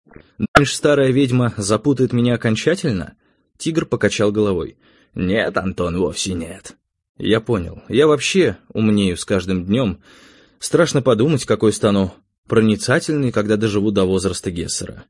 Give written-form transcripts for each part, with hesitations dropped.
Думаешь, старая ведьма запутает меня окончательно? Тигр покачал головой. Нет, Антон, вовсе нет. Я понял. Я вообще умнею с каждым днем. Страшно подумать, какой стану проницательный, когда доживу до возраста Гессера.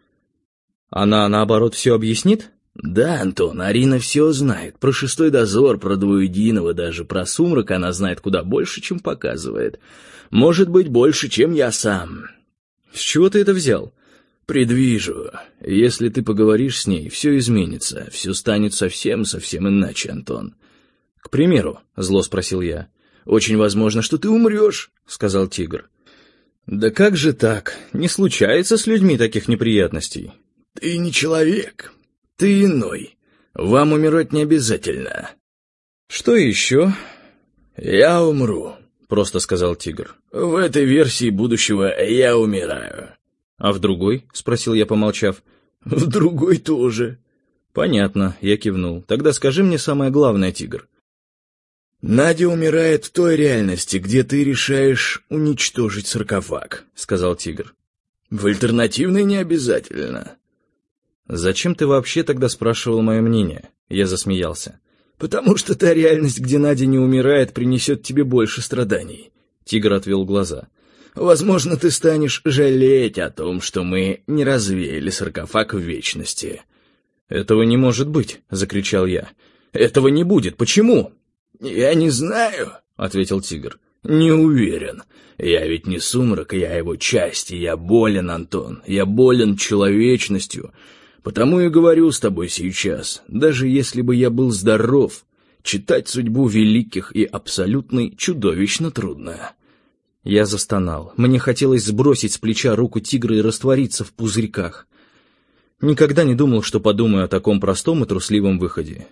Она, наоборот, все объяснит? Да, Антон, Арина все знает. Про шестой дозор, про двуединого, даже про сумрак она знает куда больше, чем показывает. Может быть, больше, чем я сам. С чего ты это взял? Предвижу. Если ты поговоришь с ней, все изменится. Все станет совсем иначе, Антон. К примеру, зло спросил я. Очень возможно, что ты умрешь, сказал тигр. Да как же так? Не случается с людьми таких неприятностей. Ты не человек. Ты иной. Вам умирать не обязательно. Что еще? Я умру, просто сказал тигр. В этой версии будущего я умираю. А в другой? Спросил я, помолчав. В другой тоже. Понятно, я кивнул. Тогда скажи мне самое главное, тигр. Надя умирает в той реальности, где ты решаешь уничтожить саркофаг, сказал тигр. В альтернативной не обязательно. «Зачем ты вообще тогда спрашивал мое мнение?» Я засмеялся. «Потому что та реальность, где Надя не умирает, принесет тебе больше страданий». Тигр отвел глаза. «Возможно, ты станешь жалеть о том, что мы не развеяли саркофаг в вечности». «Этого не может быть!» — закричал я. «Этого не будет! Почему?» «Я не знаю», — ответил тигр. «Не уверен. Я ведь не сумрак, я его часть, и я болен, Антон. Я болен человечностью. Потому и говорю с тобой сейчас, даже если бы я был здоров, читать судьбу великих и абсолютной чудовищно трудно». Я застонал. Мне хотелось сбросить с плеча руку тигра и раствориться в пузырьках. Никогда не думал, что подумаю о таком простом и трусливом выходе.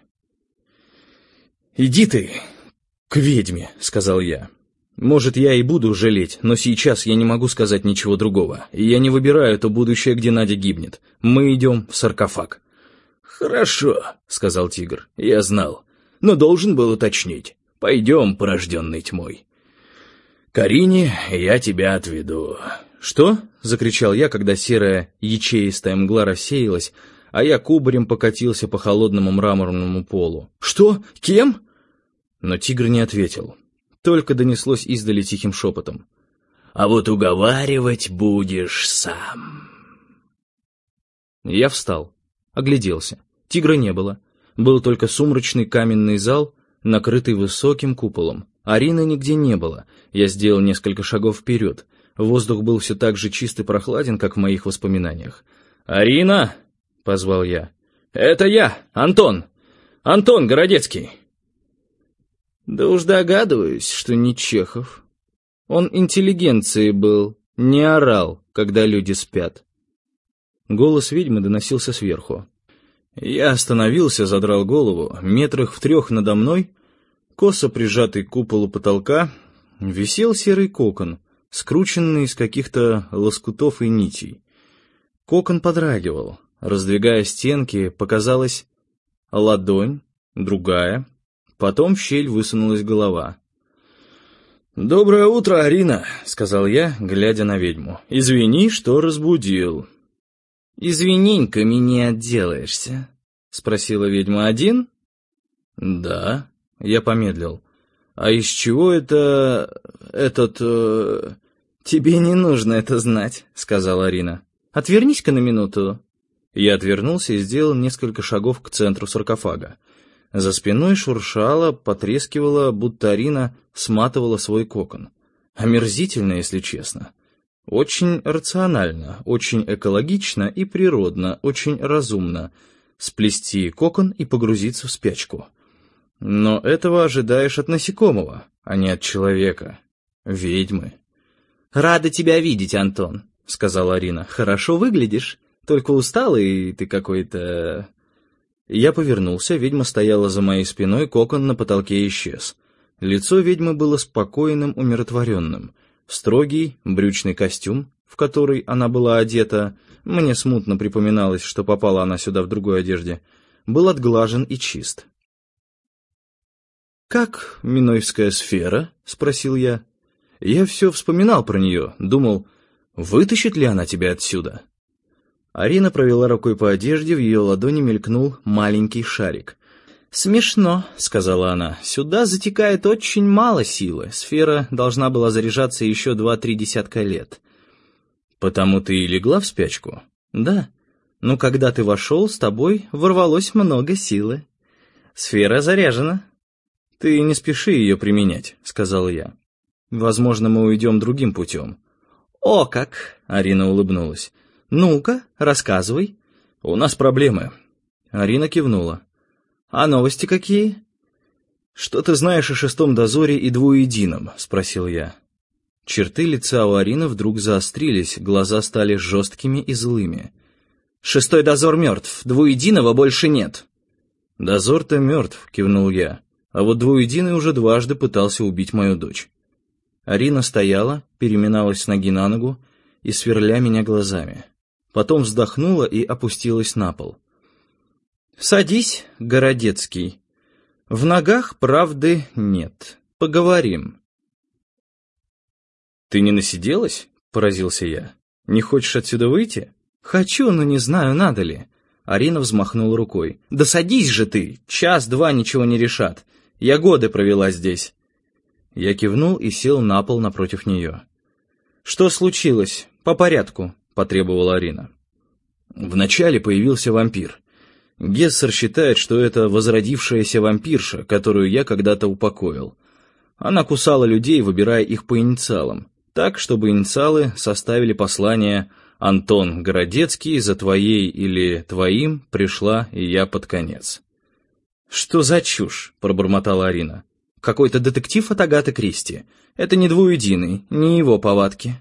«Иди ты к ведьме», — сказал я. «Может, я и буду жалеть, но сейчас я не могу сказать ничего другого. И я не выбираю то будущее, где Надя гибнет. Мы идем в саркофаг». «Хорошо», — сказал тигр. «Я знал, но должен был уточнить. Пойдем, порожденный тьмой. Карине я тебя отведу». «Что?» — закричал я, когда серая ячеистая мгла рассеялась, а я кубарем покатился по холодному мраморному полу. «Что? Кем?» Но тигр не ответил. Только донеслось издали тихим шепотом. «А вот уговаривать будешь сам». Я встал, огляделся. Тигра не было. Был только сумрачный каменный зал, накрытый высоким куполом. Арины нигде не было. Я сделал несколько шагов вперед. Воздух был все так же чист и прохладен, как в моих воспоминаниях. «Арина!» — позвал я. «Это я, Антон! Антон Городецкий!» Да уж догадываюсь, что не Чехов. Он интеллигенцией был, не орал, когда люди спят. Голос ведьмы доносился сверху. Я остановился, задрал голову. Метрах в 3 надо мной, косо прижатый к куполу потолка, висел серый кокон, скрученный из каких-то лоскутов и нитей. Кокон подрагивал. Раздвигая стенки, показалась ладонь, другая. Потом в щель высунулась голова. «Доброе утро, Арина», — сказал я, глядя на ведьму. «Извини, что разбудил». «Извиненьками не отделаешься», — спросила ведьма. «Один?» «Да», — я помедлил. «А из чего это... «Тебе не нужно это знать», — сказала Арина. «Отвернись-ка на минуту». Я отвернулся и сделал несколько шагов к центру саркофага. За спиной шуршало, потрескивало, будто Арина сматывала свой кокон. Омерзительно, если честно. Очень рационально, очень экологично и природно, очень разумно сплести кокон и погрузиться в спячку. Но этого ожидаешь от насекомого, а не от человека. Ведьмы. «Рада тебя видеть, Антон», — сказала Арина. «Хорошо выглядишь, только усталый и ты какой-то...» Я повернулся, ведьма стояла за моей спиной, кокон на потолке исчез. Лицо ведьмы было спокойным, умиротворенным. Строгий брючный костюм, в который она была одета, мне смутно припоминалось, что попала она сюда в другой одежде, был отглажен и чист. «Как Минойская сфера?» — спросил я. Я все вспоминал про нее, думал, вытащит ли она тебя отсюда. Арина провела рукой по одежде, в ее ладони мелькнул маленький шарик. «Смешно», — сказала она, — «сюда затекает очень мало силы. Сфера должна была заряжаться еще 2-3 десятка лет». «Потому ты и легла в спячку?» «Да. Но когда ты вошел, с тобой ворвалось много силы. Сфера заряжена». «Ты не спеши ее применять», — сказал я. «Возможно, мы уйдем другим путем». «О как!» — Арина улыбнулась. «Ну-ка, рассказывай». «У нас проблемы». Арина кивнула. «А новости какие?» «Что ты знаешь о шестом дозоре и двуедином?» — спросил я. Черты лица у Арины вдруг заострились, глаза стали жесткими и злыми. «Шестой дозор мертв, двуединого больше нет». «Дозор-то мертв», — кивнул я. «А вот двуединый уже дважды пытался убить мою дочь». Арина стояла, переминалась с ноги на ногу и сверля меня глазами. Потом вздохнула и опустилась на пол. «Садись, Городецкий. В ногах правды нет. Поговорим». «Ты не насиделась?» — поразился я. «Не хочешь отсюда выйти?» «Хочу, но не знаю, надо ли». Арина взмахнула рукой. «Да садись же ты! Час-два ничего не решат. Я годы провела здесь». Я кивнул и сел на пол напротив нее. «Что случилось? По порядку», — потребовала Арина. Вначале появился вампир. Гессер считает, что это возродившаяся вампирша, которую я когда-то упокоил. Она кусала людей, выбирая их по инициалам, так, чтобы инициалы составили послание «Антон Городецкий, за твоей или твоим пришла и я под конец». «Что за чушь?» — пробормотала Арина. «Какой-то детектив от Агаты Кристи. Это не двуединый, не его повадки».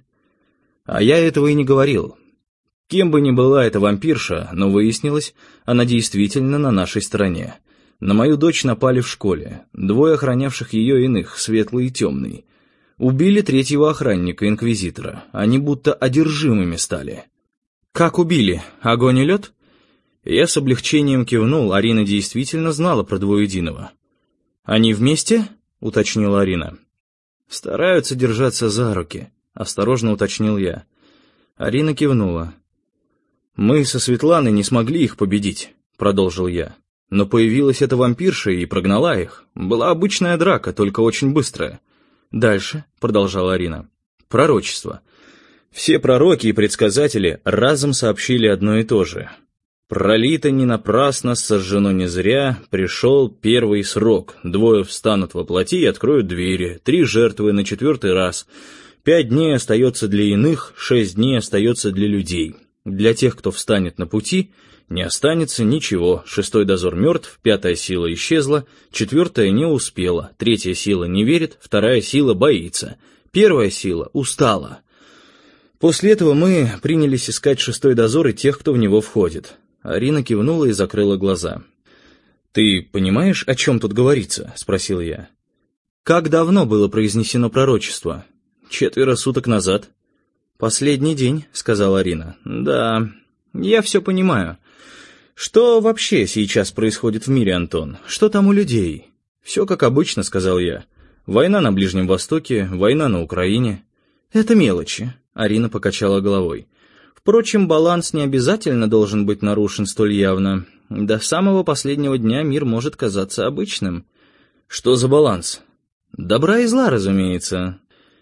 А я этого и не говорил. Кем бы ни была эта вампирша, но выяснилось, она действительно на нашей стороне. На мою дочь напали в школе, 2 охранявших ее иных, светлый и темный. Убили 3-го охранника, инквизитора, они будто одержимыми стали. «Как убили? Огонь и лед?» Я с облегчением кивнул, Арина действительно знала про двуединого. «Они вместе?» — уточнила Арина. «Стараются держаться за руки», — осторожно уточнил я. Арина кивнула. «Мы со Светланой не смогли их победить», — продолжил я. «Но появилась эта вампирша и прогнала их. Была обычная драка, только очень быстрая». «Дальше», — продолжала Арина. «Пророчество. Все пророки и предсказатели разом сообщили одно и то же. Пролито не напрасно, сожжено не зря, пришел первый срок. 2 встанут во плоти и откроют двери, 3 жертвы на 4-й раз. 5 дней остается для иных, 6 дней остается для людей. Для тех, кто встанет на пути, не останется ничего. 6-й дозор мертв, 5-я сила исчезла, 4-я не успела, 3-я сила не верит, 2-я сила боится, 1-я сила устала. После этого мы принялись искать 6-й дозор и тех, кто в него входит». Арина кивнула и закрыла глаза. «Ты понимаешь, о чем тут говорится?» — спросил я. «Как давно было произнесено пророчество?» 4 суток назад». «Последний день», — сказала Арина. «Да, я все понимаю. Что вообще сейчас происходит в мире, Антон? Что там у людей?» «Все как обычно», — сказал я. «Война на Ближнем Востоке, война на Украине». «Это мелочи», — Арина покачала головой. «Впрочем, баланс не обязательно должен быть нарушен столь явно. До самого последнего дня мир может казаться обычным». «Что за баланс?» «Добра и зла, разумеется».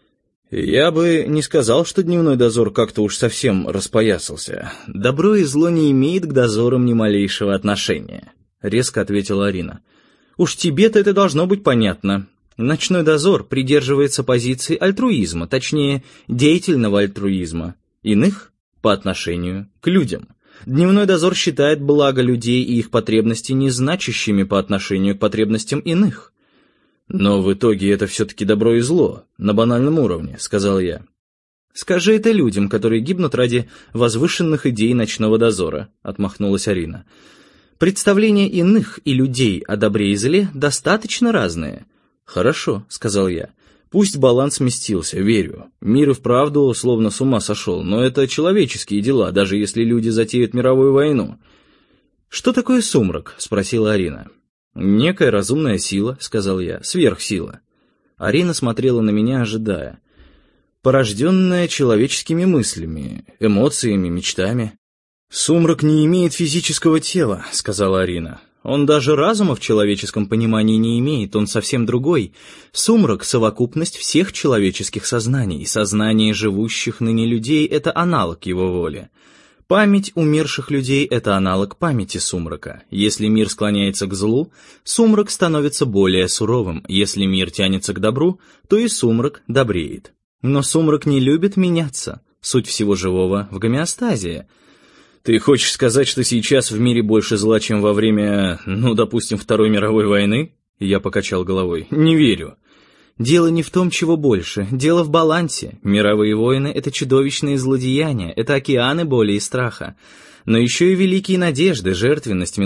«Я бы не сказал, что дневной дозор как-то уж совсем распоясался. Добро и зло не имеет к дозорам ни малейшего отношения», — резко ответила Арина. «Уж тебе-то это должно быть понятно. Ночной дозор придерживается позиции альтруизма, точнее, деятельного альтруизма, иных по отношению к людям. Дневной дозор считает благо людей и их потребности незначащими по отношению к потребностям иных». «Но в итоге это все-таки добро и зло, на банальном уровне», — сказал я. «Скажи это людям, которые гибнут ради возвышенных идей ночного дозора», — отмахнулась Арина. «Представления иных и людей о добре и зле достаточно разные». «Хорошо», — сказал я. «Пусть баланс сместился, верю. Мир и вправду словно с ума сошел, но это человеческие дела, даже если люди затеют мировую войну». «Что такое сумрак?» — спросила Арина. «Некая разумная сила», — сказал я, — «сверхсила». Арина смотрела на меня, ожидая. «Порожденная человеческими мыслями, эмоциями, мечтами». «Сумрак не имеет физического тела», — сказала Арина. «Он даже разума в человеческом понимании не имеет, он совсем другой. Сумрак — совокупность всех человеческих сознаний. Сознание живущих ныне людей — это аналог его воли. Память умерших людей — это аналог памяти сумрака. Если мир склоняется к злу, сумрак становится более суровым. Если мир тянется к добру, то и сумрак добреет. Но сумрак не любит меняться. Суть всего живого в гомеостазе. Ты хочешь сказать, что сейчас в мире больше зла, чем во время, допустим, Второй мировой войны? Я покачал головой. Не верю. Дело не в том, чего больше, дело в балансе. Мировые войны — это чудовищные злодеяния, это океаны боли и страха. Но еще и великие надежды, жертвенность,